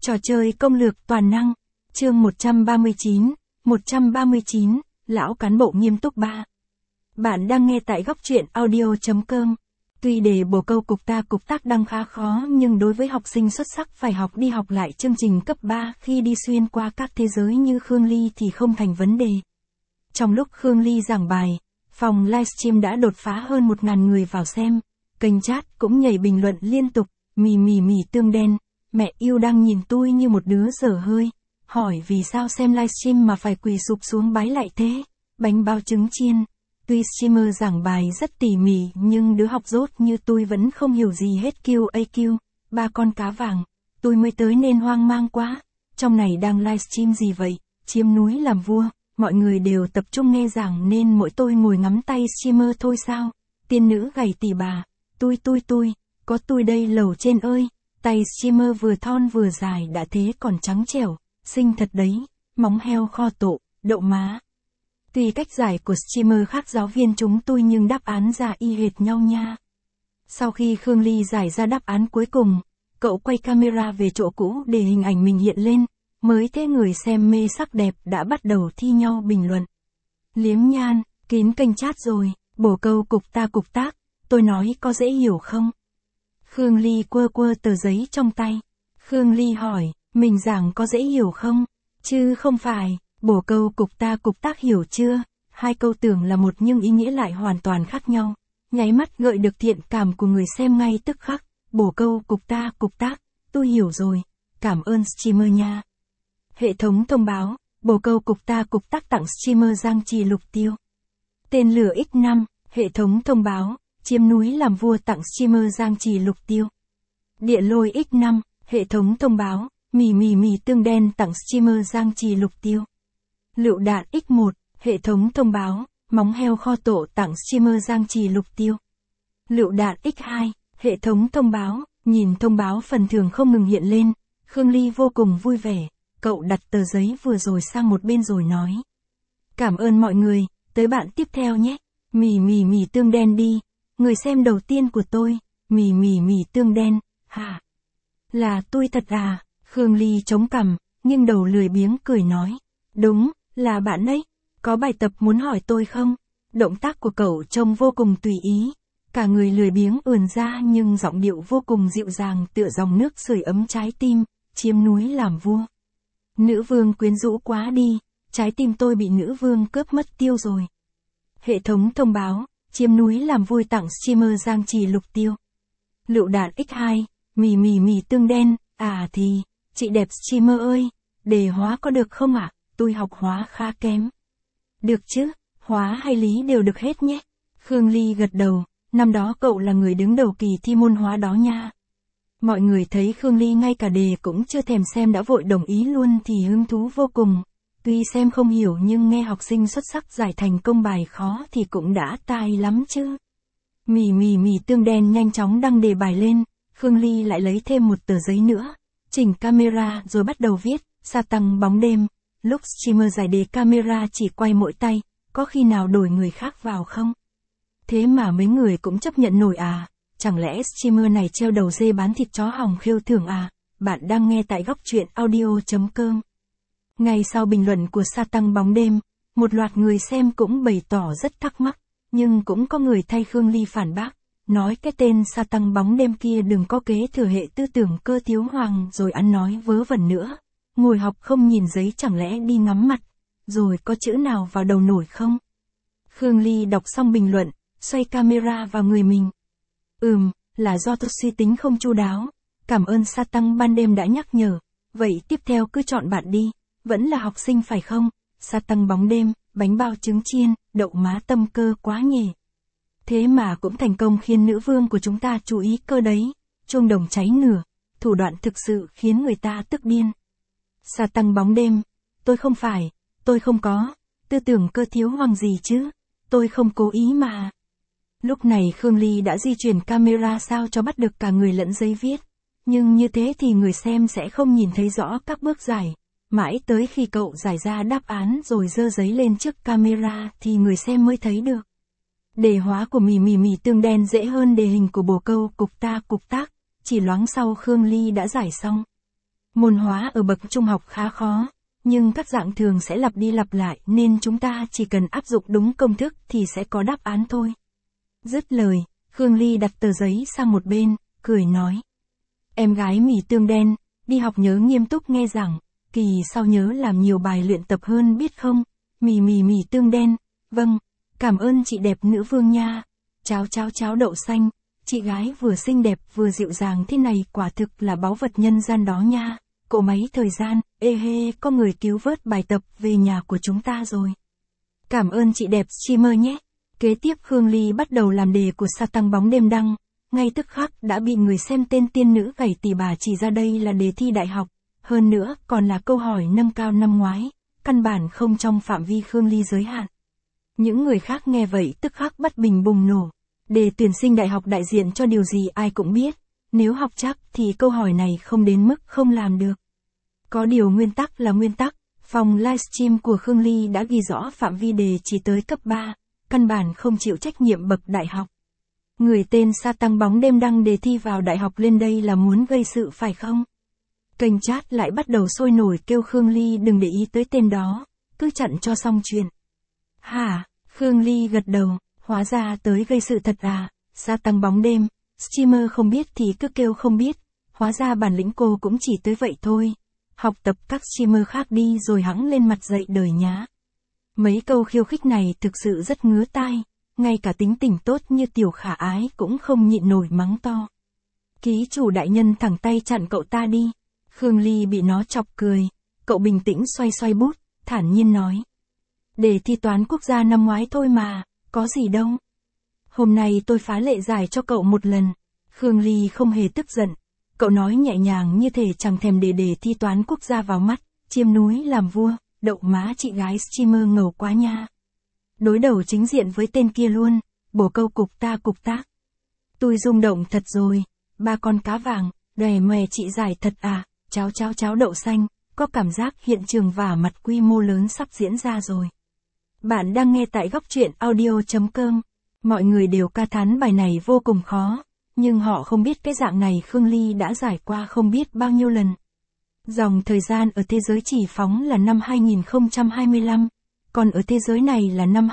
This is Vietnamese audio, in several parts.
Trò chơi công lược toàn năng. Chương 139, Lão cán bộ nghiêm túc 3. Bạn đang nghe tại góc truyện audio.com. Tuy đề bổ câu cục tác đang khá khó nhưng đối với học sinh xuất sắc phải học đi học lại chương trình cấp 3 khi đi xuyên qua các thế giới như Khương Ly thì không thành vấn đề. Trong lúc Khương Ly giảng bài, phòng livestream đã đột phá hơn 1.000 người vào xem, kênh chat cũng nhảy bình luận liên tục, mì tương đen, mẹ yêu đang nhìn tôi như một đứa dở hơi, hỏi vì sao xem livestream mà phải quỳ sụp xuống bái lại thế, bánh bao trứng chiên. Tuy streamer giảng bài rất tỉ mỉ nhưng đứa học dốt như tôi vẫn không hiểu gì hết QAQ, 3 con cá vàng, tôi mới tới nên hoang mang quá, trong này đang livestream gì vậy, chiếm núi làm vua, mọi người đều tập trung nghe giảng nên mỗi tôi ngồi ngắm tay streamer thôi sao, tiên nữ gầy tỉ bà, tôi, có tôi đây lầu trên ơi, tay streamer vừa thon vừa dài đã thế còn trắng trẻo, xinh thật đấy, móng heo kho tộ, đậu má. Tuy cách giải của streamer khác giáo viên chúng tôi nhưng đáp án ra y hệt nhau nha. Sau khi Khương Ly giải ra đáp án cuối cùng, cậu quay camera về chỗ cũ để hình ảnh mình hiện lên, mới thế người xem mê sắc đẹp đã bắt đầu thi nhau bình luận. Liếm nhan, kín kênh chat rồi, bổ câu cục tác, tôi nói có dễ hiểu không? Khương Ly quơ tờ giấy trong tay. Khương Ly hỏi, mình giảng có dễ hiểu không? Chứ không phải. Bổ câu cục tác hiểu chưa? Hai câu tưởng là một nhưng ý nghĩa lại hoàn toàn khác nhau. Nháy mắt gợi được thiện cảm của người xem ngay tức khắc. Bổ câu cục tác, tôi hiểu rồi. Cảm ơn streamer nha. Hệ thống thông báo, bổ câu cục tác tặng streamer Giang Trì Lục Tiêu. Tên lửa X5, hệ thống thông báo, chiếm núi làm vua tặng streamer Giang Trì Lục Tiêu. Địa lôi X5, hệ thống thông báo, mì tương đen tặng streamer Giang Trì Lục Tiêu. Lựu đạn X1, hệ thống thông báo, móng heo kho tộ tặng streamer Giang Trì Lục Tiêu. Lựu đạn X2, hệ thống thông báo, nhìn thông báo phần thưởng không ngừng hiện lên, Khương Ly vô cùng vui vẻ, cậu đặt tờ giấy vừa rồi sang một bên rồi nói. Cảm ơn mọi người, tới bạn tiếp theo nhé, mì tương đen đi, người xem đầu tiên của tôi, mì tương đen, hả? Là tôi thật à? Khương Ly chống cằm, nghiêng đầu lười biếng cười nói. Đúng, là bạn ấy, có bài tập muốn hỏi tôi không? Động tác của cậu trông vô cùng tùy ý, cả người lười biếng ườn ra nhưng giọng điệu vô cùng dịu dàng tựa dòng nước sưởi ấm trái tim, chiếm núi làm vua. Nữ vương quyến rũ quá đi, trái tim tôi bị nữ vương cướp mất tiêu rồi. Hệ thống thông báo, chiếm núi làm vui tặng streamer Giang Trì Lục Tiêu. Lựu đạn X2, mì tương đen, à thì, chị đẹp streamer ơi, đề hóa có được không ạ? Tôi học hóa khá kém. Được chứ, hóa hay lý đều được hết nhé. Khương Ly gật đầu, năm đó cậu là người đứng đầu kỳ thi môn hóa đó nha. Mọi người thấy Khương Ly ngay cả đề cũng chưa thèm xem đã vội đồng ý luôn thì hứng thú vô cùng. Tuy xem không hiểu nhưng nghe học sinh xuất sắc giải thành công bài khó thì cũng đã tai lắm chứ. Mì tương đen nhanh chóng đăng đề bài lên, Khương Ly lại lấy thêm một tờ giấy nữa, chỉnh camera rồi bắt đầu viết, sa tăng bóng đêm. Lúc streamer giải đề camera chỉ quay mỗi tay, có khi nào đổi người khác vào không? Thế mà mấy người cũng chấp nhận nổi à? Chẳng lẽ streamer này treo đầu dê bán thịt chó hòng khêu thưởng à? Bạn đang nghe tại góc truyện audio.com. Ngay sau bình luận của sa tăng bóng đêm, một loạt người xem cũng bày tỏ rất thắc mắc, nhưng cũng có người thay Khương Ly phản bác, nói cái tên sa tăng bóng đêm kia đừng có kế thừa hệ tư tưởng cơ thiếu hoàng rồi ăn nói vớ vẩn nữa. Ngồi học không nhìn giấy chẳng lẽ đi ngắm mặt, rồi có chữ nào vào đầu nổi không? Khương Ly đọc xong bình luận, xoay camera vào người mình. Là do tôi suy tính không chu đáo, cảm ơn sa tăng ban đêm đã nhắc nhở, vậy tiếp theo cứ chọn bạn đi, vẫn là học sinh phải không? Sa tăng bóng đêm, bánh bao trứng chiên, đậu má tâm cơ quá nhỉ. Thế mà cũng thành công khiến nữ vương của chúng ta chú ý cơ đấy, chuông đồng cháy nửa, thủ đoạn thực sự khiến người ta tức điên. Sa tăng bóng đêm, tôi không có, tư tưởng cơ thiếu hoàng gì chứ, tôi không cố ý mà. Lúc này Khương Ly đã di chuyển camera sao cho bắt được cả người lẫn giấy viết, nhưng như thế thì người xem sẽ không nhìn thấy rõ các bước giải, mãi tới khi cậu giải ra đáp án rồi giơ giấy lên trước camera thì người xem mới thấy được. Đề hóa của mì tương đen dễ hơn đề hình của bồ câu cục tác, chỉ loáng sau Khương Ly đã giải xong. Môn hóa ở bậc trung học khá khó, nhưng các dạng thường sẽ lặp đi lặp lại nên chúng ta chỉ cần áp dụng đúng công thức thì sẽ có đáp án thôi. Dứt lời, Khương Ly đặt tờ giấy sang một bên, cười nói. Em gái mì tương đen, đi học nhớ nghiêm túc nghe giảng, kỳ sau nhớ làm nhiều bài luyện tập hơn biết không? Mì tương đen, vâng, cảm ơn chị đẹp nữ vương nha. Cháo đậu xanh, chị gái vừa xinh đẹp vừa dịu dàng thế này quả thực là báu vật nhân gian đó nha. Cỗ máy thời gian, ê hê, có người cứu vớt bài tập về nhà của chúng ta rồi. Cảm ơn chị đẹp streamer nhé. Kế tiếp Khương Ly bắt đầu làm đề của sa tăng bóng đêm đăng, ngay tức khắc đã bị người xem tên tiên nữ gảy tỉ bà chỉ ra đây là đề thi đại học, hơn nữa còn là câu hỏi nâng cao năm ngoái, căn bản không trong phạm vi Khương Ly giới hạn. Những người khác nghe vậy tức khắc bất bình bùng nổ. Đề tuyển sinh đại học đại diện cho điều gì ai cũng biết, nếu học chắc thì câu hỏi này không đến mức không làm được. Có điều nguyên tắc là nguyên tắc, phòng livestream của Khương Ly đã ghi rõ phạm vi đề chỉ tới cấp 3, căn bản không chịu trách nhiệm bậc đại học. Người tên sa tăng bóng đêm đăng đề thi vào đại học lên đây là muốn gây sự phải không? Kênh chat lại bắt đầu sôi nổi kêu Khương Ly đừng để ý tới tên đó, cứ chặn cho xong chuyện. Hả? Khương Ly gật đầu, hóa ra tới gây sự thật à, sa tăng bóng đêm, streamer không biết thì cứ kêu không biết, hóa ra bản lĩnh cô cũng chỉ tới vậy thôi. Học tập các streamer khác đi rồi hẵng lên mặt dậy đời nhá. Mấy câu khiêu khích này thực sự rất ngứa tai, ngay cả tính tình tốt như Tiểu Khả Ái cũng không nhịn nổi mắng to. Ký chủ đại nhân thẳng tay chặn cậu ta đi. Khương Ly bị nó chọc cười, cậu bình tĩnh xoay bút, thản nhiên nói. Đề thi toán quốc gia năm ngoái thôi mà, có gì đâu. Hôm nay tôi phá lệ giải cho cậu một lần. Khương Ly không hề tức giận, cậu nói nhẹ nhàng như thể chẳng thèm đề thi toán quốc gia vào mắt, chiêm núi làm vua, đậu má chị gái streamer ngầu quá nha. Đối đầu chính diện với tên kia luôn, bổ câu cục tác. Tôi rung động thật rồi, ba con cá vàng, đòe mòe chị giải thật à, cháo đậu xanh, có cảm giác hiện trường vả mặt quy mô lớn sắp diễn ra rồi. Bạn đang nghe tại góc truyện audio.com, mọi người đều ca thán bài này vô cùng khó, nhưng họ không biết cái dạng này Khương Ly đã giải qua không biết bao nhiêu lần. Dòng thời gian ở thế giới chỉ phóng là năm 2025, còn ở thế giới này là năm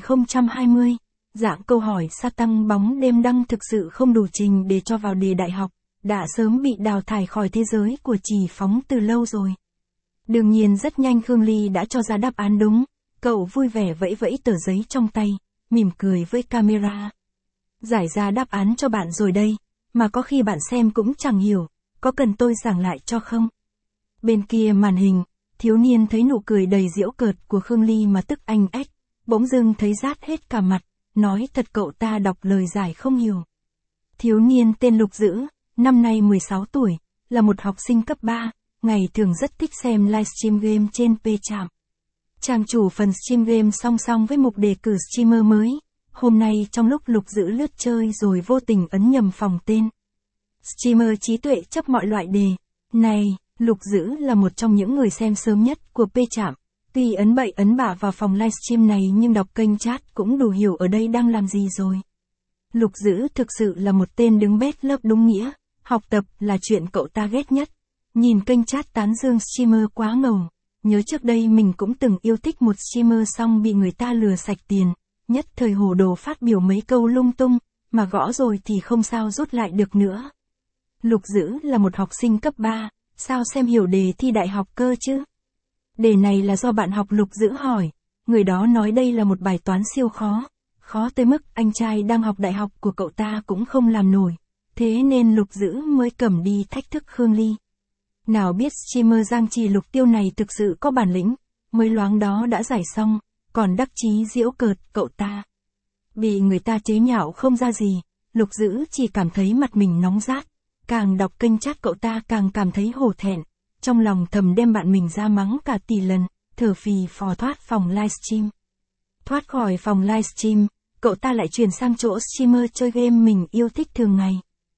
2020. Dạng câu hỏi sa tăng bóng đêm đăng thực sự không đủ trình để cho vào đề đại học, đã sớm bị đào thải khỏi thế giới của chỉ phóng từ lâu rồi. Đương nhiên rất nhanh Khương Ly đã cho ra đáp án đúng, cậu vui vẻ vẫy vẫy tờ giấy trong tay, mỉm cười với camera. Giải ra đáp án cho bạn rồi đây, mà có khi bạn xem cũng chẳng hiểu, có cần tôi giảng lại cho không? Bên kia màn hình, thiếu niên thấy nụ cười đầy giễu cợt của Khương Ly mà tức anh ếch, bỗng dưng thấy rát hết cả mặt, nói thật cậu ta đọc lời giải không hiểu. Thiếu niên tên Lục Dữ, năm nay 16 tuổi, là một học sinh cấp 3, ngày thường rất thích xem livestream game trên P-Trạm. Trang chủ phần stream game song song với mục đề cử streamer mới. Hôm nay trong lúc Lục Dữ lướt chơi rồi vô tình ấn nhầm phòng tên. Streamer trí tuệ chấp mọi loại đề. Này, Lục Dữ là một trong những người xem sớm nhất của P-Trạm. Tuy ấn bậy ấn bạ vào phòng livestream này nhưng đọc kênh chat cũng đủ hiểu ở đây đang làm gì rồi. Lục Dữ thực sự là một tên đứng bét lớp đúng nghĩa. Học tập là chuyện cậu ta ghét nhất. Nhìn kênh chat tán dương streamer quá ngầu. Nhớ trước đây mình cũng từng yêu thích một streamer xong bị người ta lừa sạch tiền. Nhất thời hồ đồ phát biểu mấy câu lung tung, mà gõ rồi thì không sao rút lại được nữa. Lục Dữ là một học sinh cấp 3, sao xem hiểu đề thi đại học cơ chứ? Đề này là do bạn học Lục Dữ hỏi, người đó nói đây là một bài toán siêu khó, khó tới mức anh trai đang học đại học của cậu ta cũng không làm nổi, thế nên Lục Dữ mới cầm đi thách thức Khương Ly. Nào biết streamer Giang Trì Lục Tiêu này thực sự có bản lĩnh, mới loáng đó đã giải xong, còn đắc chí giễu cợt cậu ta. Bị người ta chế nhạo không ra gì, Lục Dữ chỉ cảm thấy mặt mình nóng rát, càng đọc kênh chat cậu ta càng cảm thấy hổ thẹn, trong lòng thầm đem bạn mình ra mắng cả tỷ lần, thở phì phò thoát phòng livestream. Thoát khỏi phòng livestream, cậu ta lại chuyển sang chỗ streamer chơi game mình yêu thích thường ngày.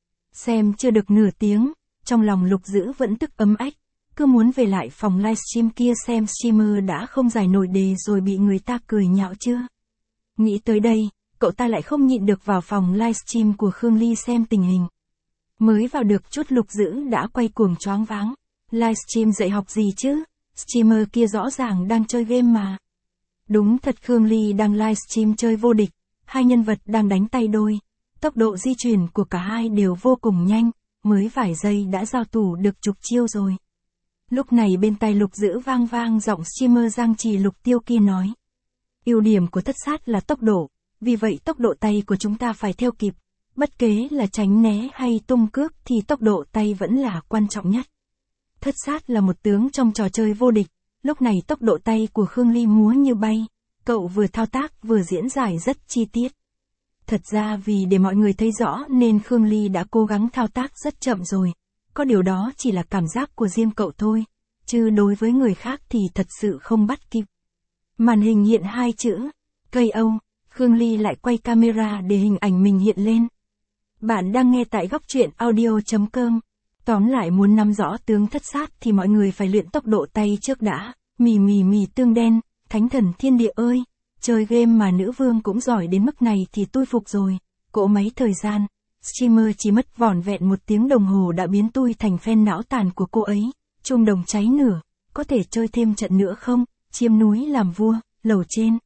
Xem chưa được nửa tiếng, trong lòng Lục Dữ vẫn tức ấm ách, cứ muốn về lại phòng livestream kia xem streamer đã không giải nổi đề rồi bị người ta cười nhạo chưa. Nghĩ tới đây, cậu ta lại không nhịn được vào phòng livestream của Khương Ly xem tình hình. Mới vào được chút Lục Dữ đã quay cuồng choáng váng, Livestream dạy học gì chứ? Streamer kia rõ ràng đang chơi game mà. Đúng thật, Khương Ly đang livestream chơi vô địch, hai nhân vật đang đánh tay đôi. Tốc độ di chuyển của cả hai đều vô cùng nhanh, mới vài giây đã giao thủ được chục chiêu rồi. Lúc này bên tai Lục Dữ vang vang giọng streamer Giang Trì Lục Tiêu kia nói. Ưu điểm của thất sát là tốc độ, vì vậy tốc độ tay của chúng ta phải theo kịp. Bất kể là tránh né hay tung cước thì tốc độ tay vẫn là quan trọng nhất. Thất sát là một tướng trong trò chơi vô địch, lúc này tốc độ tay của Khương Ly múa như bay, cậu vừa thao tác vừa diễn giải rất chi tiết. Thật ra vì để mọi người thấy rõ nên Khương Ly đã cố gắng thao tác rất chậm rồi, có điều đó chỉ là cảm giác của riêng cậu thôi, chứ đối với người khác thì thật sự không bắt kịp. Màn hình hiện hai chữ, KO, Khương Ly lại quay camera để hình ảnh mình hiện lên. Bạn đang nghe tại góc truyện audio.com. Tóm lại muốn nắm rõ tướng thất sát thì mọi người phải luyện tốc độ tay trước đã. Mì tương đen, thánh thần thiên địa ơi, chơi game mà nữ vương cũng giỏi đến mức này thì tôi phục rồi. Cỗ máy thời gian, streamer chỉ mất vỏn vẹn 1 tiếng đồng hồ đã biến tôi thành fan não tàn của cô ấy. Chuông đồng cháy nửa, có thể chơi thêm trận nữa không? Chiêm núi làm vua, lầu trên.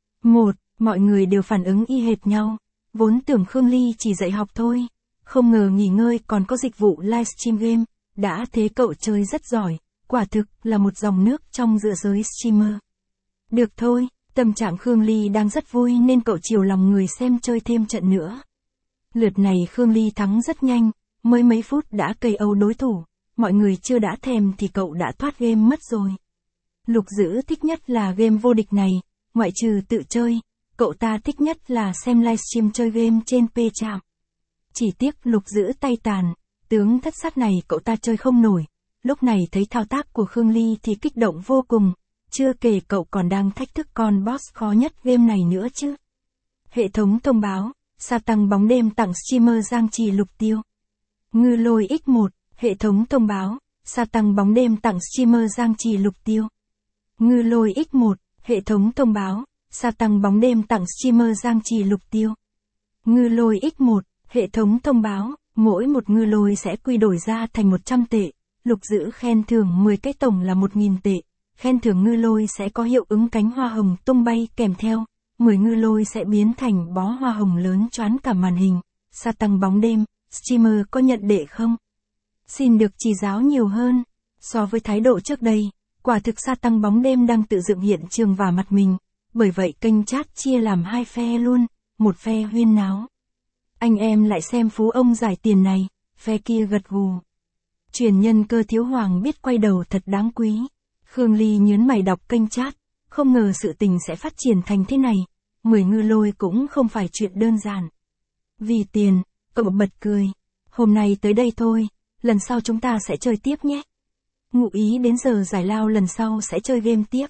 Mọi người đều phản ứng y hệt nhau. Vốn tưởng Khương Ly chỉ dạy học thôi, không ngờ nghỉ ngơi còn có dịch vụ livestream game, đã thế cậu chơi rất giỏi, quả thực là một dòng nước trong giữa giới streamer. Được thôi, tâm trạng Khương Ly đang rất vui nên cậu chiều lòng người xem chơi thêm trận nữa. Lượt này Khương Ly thắng rất nhanh, mới mấy phút đã KO đối thủ, mọi người chưa đã thèm thì cậu đã thoát game mất rồi. Lục Dữ thích nhất là game vô địch này, ngoại trừ tự chơi. Cậu ta thích nhất là xem livestream chơi game trên P-Trạm. Chỉ tiếc Lục Dữ tay tàn, tướng thất sát này cậu ta chơi không nổi. Lúc này thấy thao tác của Khương Ly thì kích động vô cùng, chưa kể cậu còn đang thách thức con boss khó nhất game này nữa chứ. Hệ thống thông báo, sa tăng bóng đêm tặng streamer Giang Trì Lục Tiêu. Ngư Lôi X1, hệ thống thông báo, sa tăng bóng đêm tặng streamer Giang Trì Lục Tiêu. Ngư Lôi X1, hệ thống thông báo. Sa tăng bóng đêm tặng streamer Giang Trì Lục Tiêu. Ngư Lôi X1, hệ thống thông báo, mỗi một ngư lôi sẽ quy đổi ra thành 100 tệ. Lục Dữ khen thưởng 10 cái tổng là 1.000 tệ. Khen thưởng ngư lôi sẽ có hiệu ứng cánh hoa hồng tung bay kèm theo. 10 ngư lôi sẽ biến thành bó hoa hồng lớn choán cả màn hình. Sa tăng bóng đêm, streamer có nhận đệ không? Xin được chỉ giáo nhiều hơn. So với thái độ trước đây, quả thực sa tăng bóng đêm đang tự dựng hiện trường vào mặt mình. Bởi vậy kênh chat chia làm 2 phe luôn, một phe huyên náo. Anh em lại xem phú ông giải tiền này, phe kia gật gù. Truyền nhân cơ thiếu hoàng biết quay đầu thật đáng quý. Khương Ly nhớn mày đọc kênh chat, không ngờ sự tình sẽ phát triển thành thế này. 10 ngư lôi cũng không phải chuyện đơn giản. Vì tiền, cậu bật cười. Hôm nay tới đây thôi, lần sau chúng ta sẽ chơi tiếp nhé. Ngụ ý đến giờ giải lao lần sau sẽ chơi game tiếp.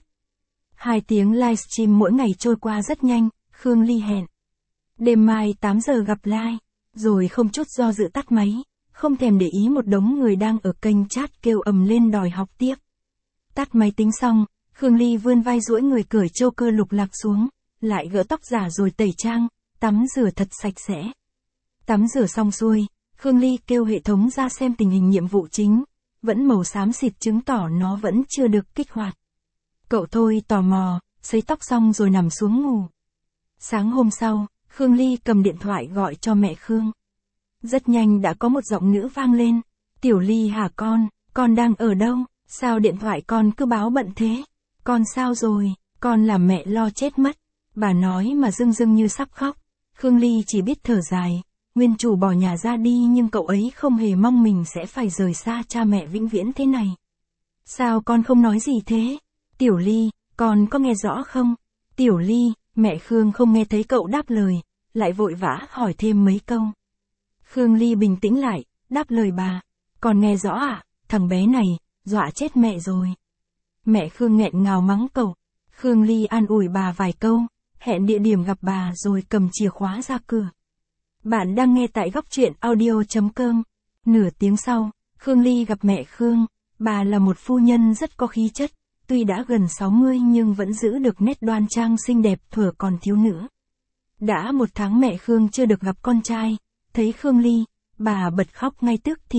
2 tiếng livestream mỗi ngày trôi qua rất nhanh, Khương Ly hẹn. Đêm mai 8 giờ gặp live, rồi không chút do dự tắt máy, không thèm để ý một đống người đang ở kênh chat kêu ầm lên đòi học tiếp. Tắt máy tính xong, Khương Ly vươn vai duỗi người cởi châu cơ lục lạc xuống, lại gỡ tóc giả rồi tẩy trang, tắm rửa thật sạch sẽ. Tắm rửa xong xuôi, Khương Ly kêu hệ thống ra xem tình hình nhiệm vụ chính, vẫn màu xám xịt chứng tỏ nó vẫn chưa được kích hoạt. Cậu thôi tò mò, sấy tóc xong rồi nằm xuống ngủ. Sáng hôm sau, Khương Ly cầm điện thoại gọi cho mẹ Khương. Rất nhanh đã có một giọng nữ vang lên. Tiểu Ly hả con đang ở đâu? Sao điện thoại con cứ báo bận thế? Con sao rồi? Con làm mẹ lo chết mất. Bà nói mà rưng như sắp khóc. Khương Ly chỉ biết thở dài. Nguyên chủ bỏ nhà ra đi nhưng cậu ấy không hề mong mình sẽ phải rời xa cha mẹ vĩnh viễn thế này. Sao con không nói gì thế? Tiểu Ly, con có nghe rõ không? Tiểu Ly, mẹ Khương không nghe thấy cậu đáp lời, lại vội vã hỏi thêm mấy câu. Khương Ly bình tĩnh lại, đáp lời bà. Con nghe rõ ạ, thằng bé này, dọa chết mẹ rồi. Mẹ Khương nghẹn ngào mắng cậu. Khương Ly an ủi bà vài câu, hẹn địa điểm gặp bà rồi cầm chìa khóa ra cửa. Bạn đang nghe tại góc truyện audio.com. Nửa tiếng sau, Khương Ly gặp mẹ Khương. Bà là một phu nhân rất có khí chất, tuy đã gần 60 nhưng vẫn giữ được nét đoan trang xinh đẹp thuở còn thiếu nữ. Đã 1 tháng mẹ Khương chưa được gặp con trai, thấy Khương Ly, bà bật khóc ngay tức thì,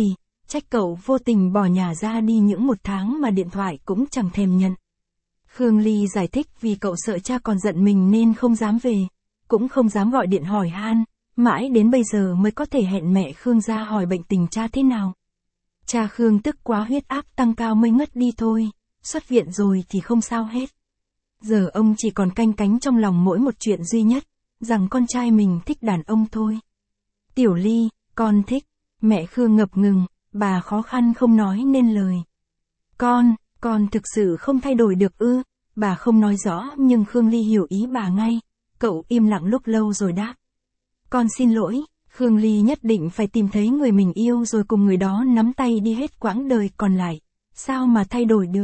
Trách cậu vô tình bỏ nhà ra đi những một tháng mà điện thoại cũng chẳng thèm nhận. Khương Ly giải thích vì cậu sợ cha còn giận mình nên không dám về, cũng không dám gọi điện hỏi han, mãi đến bây giờ mới có thể hẹn mẹ Khương ra hỏi bệnh tình cha thế nào. Cha Khương tức quá, huyết áp tăng cao mới ngất đi thôi, xuất viện rồi thì không sao hết. Giờ ông chỉ còn canh cánh trong lòng mỗi một chuyện duy nhất, rằng con trai mình thích đàn ông thôi. Tiểu Ly, con thích, mẹ Khương ngập ngừng, bà khó khăn không nói nên lời. Con thực sự không thay đổi được ư? Bà không nói rõ nhưng Khương Ly hiểu ý bà ngay, cậu im lặng lúc lâu rồi đáp. Con xin lỗi, Khương Ly nhất định phải tìm thấy người mình yêu rồi cùng người đó nắm tay đi hết quãng đời còn lại, sao mà thay đổi được.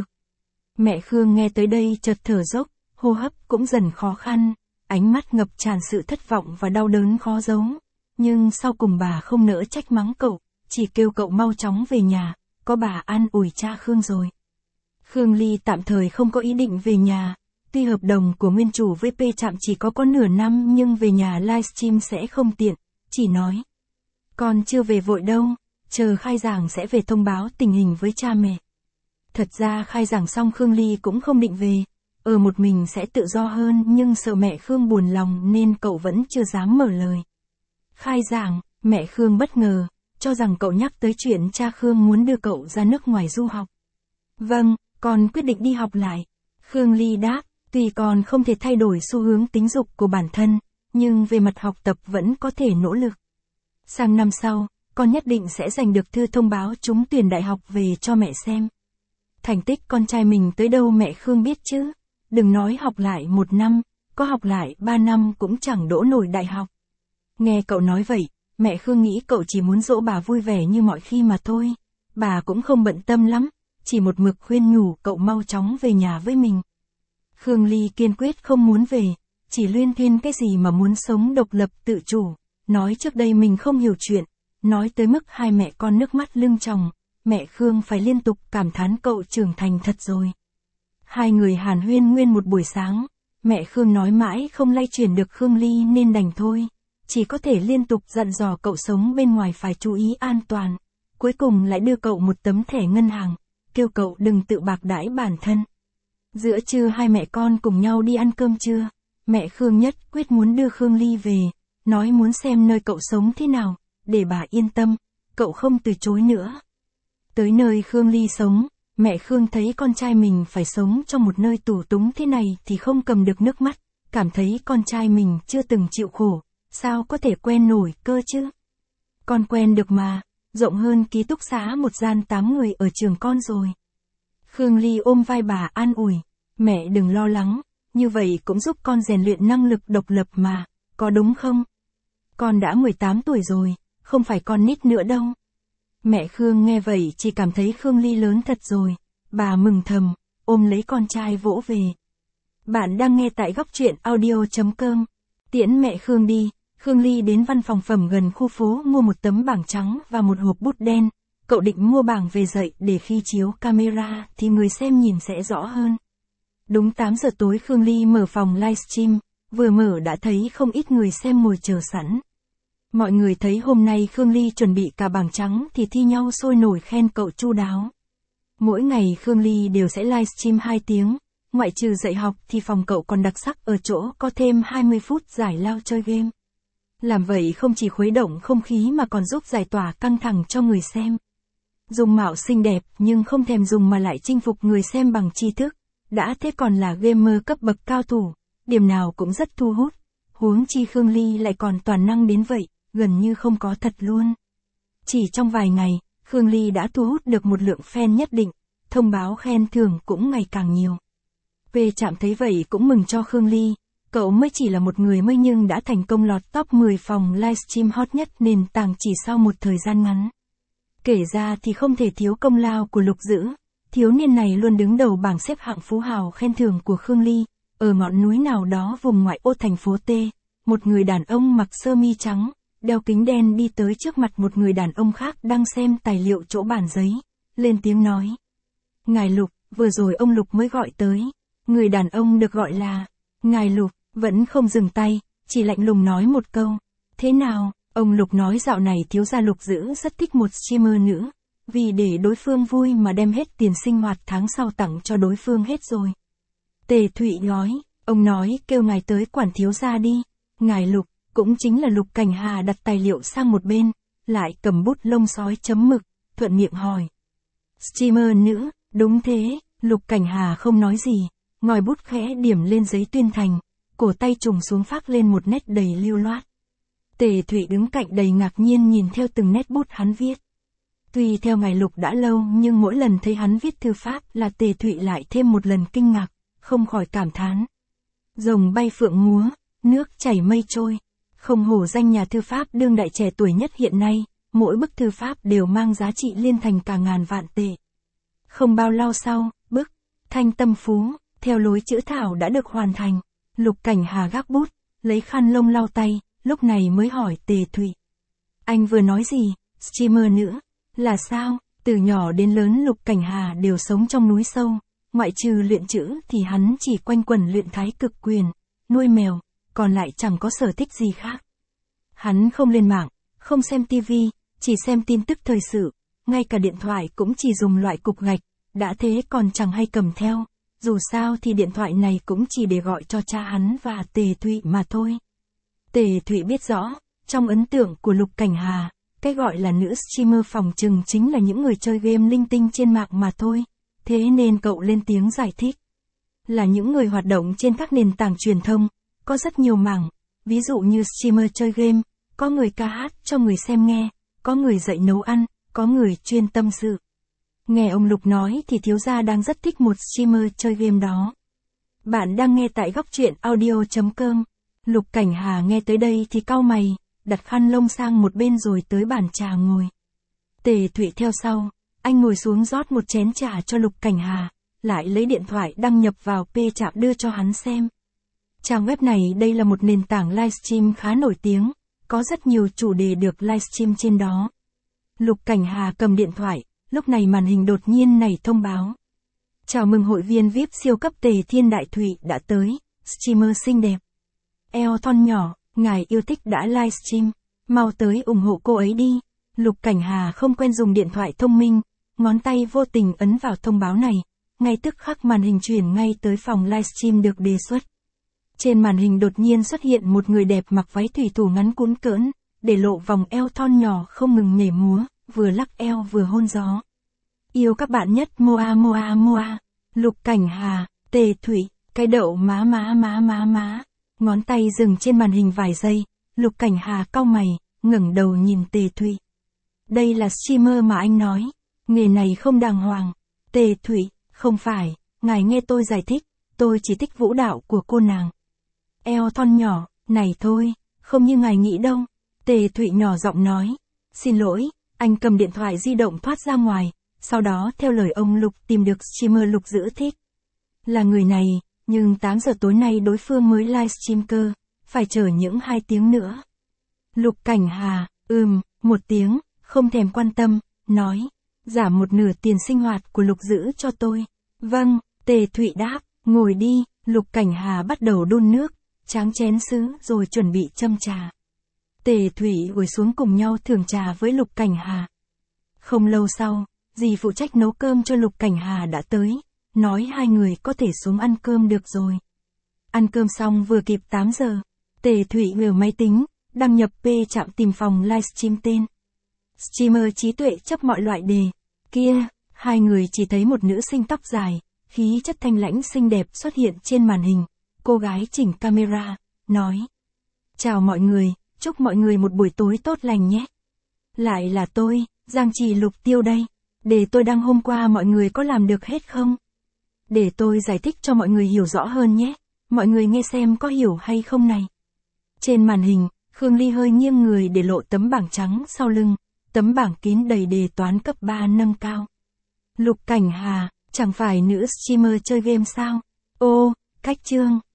Mẹ Khương nghe tới đây chợt thở dốc, hô hấp cũng dần khó khăn, ánh mắt ngập tràn sự thất vọng và đau đớn khó giấu. Nhưng sau cùng bà không nỡ trách mắng cậu, chỉ kêu cậu mau chóng về nhà, có bà an ủi cha Khương rồi. Khương Ly tạm thời không có ý định về nhà, tuy hợp đồng của nguyên chủ với P Trạm chỉ có nửa năm nhưng về nhà livestream sẽ không tiện, chỉ nói. Con chưa về vội đâu, chờ khai giảng sẽ về thông báo tình hình với cha mẹ. Thật ra khai giảng xong Khương Ly cũng không định về, ở một mình sẽ tự do hơn nhưng sợ mẹ Khương buồn lòng nên cậu vẫn chưa dám mở lời. Khai giảng, mẹ Khương bất ngờ, cho rằng cậu nhắc tới chuyện cha Khương muốn đưa cậu ra nước ngoài du học. Vâng, con quyết định đi học lại. Khương Ly đáp, tuy con không thể thay đổi xu hướng tính dục của bản thân, nhưng về mặt học tập vẫn có thể nỗ lực. Sang năm sau, con nhất định sẽ giành được thư thông báo trúng tuyển đại học về cho mẹ xem. Thành tích con trai mình tới đâu mẹ Khương biết chứ, đừng nói học lại 1 năm, có học lại 3 năm cũng chẳng đỗ nổi đại học. Nghe cậu nói vậy, mẹ Khương nghĩ cậu chỉ muốn dỗ bà vui vẻ như mọi khi mà thôi, bà cũng không bận tâm lắm, chỉ một mực khuyên nhủ cậu mau chóng về nhà với mình. Khương Ly kiên quyết không muốn về, chỉ luyên thuyên cái gì mà muốn sống độc lập tự chủ, nói trước đây mình không hiểu chuyện, nói tới mức hai mẹ con nước mắt lưng tròng, mẹ Khương phải liên tục cảm thán cậu trưởng thành thật rồi. Hai người hàn huyên nguyên một buổi sáng, mẹ Khương nói mãi không lay chuyển được Khương Ly nên đành thôi, chỉ có thể liên tục dặn dò cậu sống bên ngoài phải chú ý an toàn, cuối cùng lại đưa cậu một tấm thẻ ngân hàng, kêu cậu đừng tự bạc đãi bản thân. Giữa trưa hai mẹ con cùng nhau đi ăn cơm trưa, mẹ Khương nhất quyết muốn đưa Khương Ly về, nói muốn xem nơi cậu sống thế nào, để bà yên tâm, cậu không từ chối nữa. Tới nơi Khương Ly sống, mẹ Khương thấy con trai mình phải sống trong một nơi tù túng thế này thì không cầm được nước mắt, cảm thấy con trai mình chưa từng chịu khổ, sao có thể quen nổi cơ chứ. Con quen được mà, rộng hơn ký túc xá một gian 8 người ở trường con rồi. Khương Ly ôm vai bà an ủi, mẹ đừng lo lắng, như vậy cũng giúp con rèn luyện năng lực độc lập mà, có đúng không? Con đã 18 tuổi rồi, không phải con nít nữa đâu. Mẹ Khương nghe vậy chỉ cảm thấy Khương Ly lớn thật rồi, bà mừng thầm, ôm lấy con trai vỗ về. Bạn đang nghe tại góc truyện audio.com. Tiễn mẹ Khương đi, Khương Ly đến văn phòng phẩm gần khu phố mua một tấm bảng trắng và một hộp bút đen. Cậu định mua bảng về dạy để khi chiếu camera thì người xem nhìn sẽ rõ hơn. Đúng 8 giờ tối Khương Ly mở phòng livestream, vừa mở đã thấy không ít người xem ngồi chờ sẵn. Mọi người thấy hôm nay Khương Ly chuẩn bị cả bảng trắng thì thi nhau sôi nổi khen cậu chu đáo. Mỗi ngày Khương Ly đều sẽ livestream 2 tiếng, ngoại trừ dạy học thì phòng cậu còn đặc sắc ở chỗ có thêm 20 phút giải lao chơi game. Làm vậy không chỉ khuấy động không khí mà còn giúp giải tỏa căng thẳng cho người xem. Dung mạo xinh đẹp nhưng không thèm dùng mà lại chinh phục người xem bằng tri thức, đã thế còn là gamer cấp bậc cao thủ, điểm nào cũng rất thu hút, huống chi Khương Ly lại còn toàn năng đến vậy, gần như không có thật luôn. Chỉ trong vài ngày, Khương Ly đã thu hút được một lượng fan nhất định, thông báo khen thưởng cũng ngày càng nhiều. P Trạm thấy vậy cũng mừng cho Khương Ly, cậu mới chỉ là một người mới nhưng đã thành công lọt top 10 phòng livestream hot nhất nền tảng chỉ sau một thời gian ngắn. Kể ra thì không thể thiếu công lao của Lục Dữ, thiếu niên này luôn đứng đầu bảng xếp hạng phú hào khen thưởng của Khương Ly, ở ngọn núi nào đó vùng ngoại ô thành phố T, một người đàn ông mặc sơ mi trắng, đeo kính đen đi tới trước mặt một người đàn ông khác đang xem tài liệu chỗ bàn giấy, lên tiếng nói. Ngài Lục, vừa rồi ông Lục mới gọi tới, người đàn ông được gọi là Ngài Lục, vẫn không dừng tay, chỉ lạnh lùng nói một câu, thế nào? Ông Lục nói dạo này thiếu gia Lục Dữ rất thích một streamer nữ, vì để đối phương vui mà đem hết tiền sinh hoạt tháng sau tặng cho đối phương hết rồi. Tề Thụy nói, ông nói kêu ngài tới quản thiếu gia đi. Ngài Lục, cũng chính là Lục Cảnh Hà đặt tài liệu sang một bên, lại cầm bút lông sói chấm mực, thuận miệng hỏi. Streamer nữ, đúng thế, Lục Cảnh Hà không nói gì, ngòi bút khẽ điểm lên giấy tuyên thành, cổ tay trùng xuống phác lên một nét đầy lưu loát. Tề Thụy đứng cạnh đầy ngạc nhiên nhìn theo từng nét bút hắn viết. Tuy theo ngài Lục đã lâu nhưng mỗi lần thấy hắn viết thư pháp là Tề Thụy lại thêm một lần kinh ngạc, không khỏi cảm thán. Rồng bay phượng múa, nước chảy mây trôi, không hổ danh nhà thư pháp đương đại trẻ tuổi nhất hiện nay, mỗi bức thư pháp đều mang giá trị liên thành cả ngàn vạn tệ. Không bao lâu sau, bức Thanh Tâm Phú, theo lối chữ thảo đã được hoàn thành. Lục Cảnh Hà gác bút, lấy khăn lông lau tay, lúc này mới hỏi Tề Thụy. Anh vừa nói gì, streamer nữa, là sao? Từ nhỏ đến lớn Lục Cảnh Hà đều sống trong núi sâu, ngoại trừ luyện chữ thì hắn chỉ quanh quẩn luyện thái cực quyền, nuôi mèo, còn lại chẳng có sở thích gì khác. Hắn không lên mạng, không xem tivi, chỉ xem tin tức thời sự, ngay cả điện thoại cũng chỉ dùng loại cục gạch, đã thế còn chẳng hay cầm theo, dù sao thì điện thoại này cũng chỉ để gọi cho cha hắn và Tề Thụy mà thôi. Tề Thụy biết rõ, trong ấn tượng của Lục Cảnh Hà, cái gọi là nữ streamer phòng trừng chính là những người chơi game linh tinh trên mạng mà thôi, thế nên cậu lên tiếng giải thích. Là những người hoạt động trên các nền tảng truyền thông, có rất nhiều mảng, ví dụ như streamer chơi game, có người ca hát cho người xem nghe, có người dạy nấu ăn, có người chuyên tâm sự. Nghe ông Lục nói thì thiếu gia đang rất thích một streamer chơi game đó. Bạn đang nghe tại góc truyện audio.com. Lục Cảnh Hà nghe tới đây thì cau mày, đặt khăn lông sang một bên rồi tới bàn trà ngồi. Tề Thụy theo sau, anh ngồi xuống rót một chén trà cho Lục Cảnh Hà, lại lấy điện thoại đăng nhập vào P-Trạm đưa cho hắn xem. Trang web này đây là một nền tảng livestream khá nổi tiếng, có rất nhiều chủ đề được livestream trên đó. Lục Cảnh Hà cầm điện thoại, lúc này màn hình đột nhiên nảy thông báo. Chào mừng hội viên VIP siêu cấp Tề Thiên Đại Thụy đã tới, streamer xinh đẹp. Eo thon nhỏ, ngài yêu thích đã livestream, mau tới ủng hộ cô ấy đi. Lục Cảnh Hà không quen dùng điện thoại thông minh, ngón tay vô tình ấn vào thông báo này, ngay tức khắc màn hình chuyển ngay tới phòng livestream được đề xuất. Trên màn hình đột nhiên xuất hiện một người đẹp mặc váy thủy thủ ngắn cũn cỡn, để lộ vòng eo thon nhỏ không ngừng nhảy múa, vừa lắc eo vừa hôn gió. Yêu các bạn nhất Moa Moa Moa. Lục Cảnh Hà, Tề Thụy, cái đậu má má má má má. Ngón tay dừng trên màn hình vài giây, Lục Cảnh Hà cau mày, ngẩng đầu nhìn Tề Thụy. Đây là streamer mà anh nói, nghề này không đàng hoàng. Tề Thụy, không phải, ngài nghe tôi giải thích, tôi chỉ thích vũ đạo của cô nàng. Eo thon nhỏ, này thôi, không như ngài nghĩ đâu. Tề Thụy nhỏ giọng nói, xin lỗi, anh cầm điện thoại di động thoát ra ngoài, sau đó theo lời ông Lục tìm được streamer Lục giữ thích. Là người này, nhưng 8 giờ tối nay đối phương mới livestream cơ, phải chờ những 2 tiếng nữa. Lục Cảnh Hà, một tiếng, không thèm quan tâm, nói, giảm một nửa tiền sinh hoạt của Lục giữ cho tôi. Vâng, Tề Thụy đáp, ngồi đi. Lục Cảnh Hà bắt đầu đun nước, tráng chén sứ rồi chuẩn bị châm trà. Tề Thụy ngồi xuống cùng nhau thưởng trà với Lục Cảnh Hà. Không lâu sau, dì phụ trách nấu cơm cho Lục Cảnh Hà đã tới, nói hai người có thể xuống ăn cơm được rồi. Ăn cơm xong vừa kịp 8 giờ, Tề Thụy mở máy tính, đăng nhập P-Trạm tìm phòng livestream tên. Streamer trí tuệ chấp mọi loại đề. Kia, hai người chỉ thấy một nữ sinh tóc dài, khí chất thanh lãnh xinh đẹp xuất hiện trên màn hình. Cô gái chỉnh camera, nói. Chào mọi người, chúc mọi người một buổi tối tốt lành nhé. Lại là tôi, Giang Trì Lục Tiêu đây. Để tôi đăng hôm qua mọi người có làm được hết không? Để tôi giải thích cho mọi người hiểu rõ hơn nhé. Mọi người nghe xem có hiểu hay không này. Trên màn hình, Khương Ly hơi nghiêng người để lộ tấm bảng trắng sau lưng. Tấm bảng kín đầy đề toán cấp 3 nâng cao. Lục Cảnh Hà, chẳng phải nữ streamer chơi game sao? Ô, cách chương.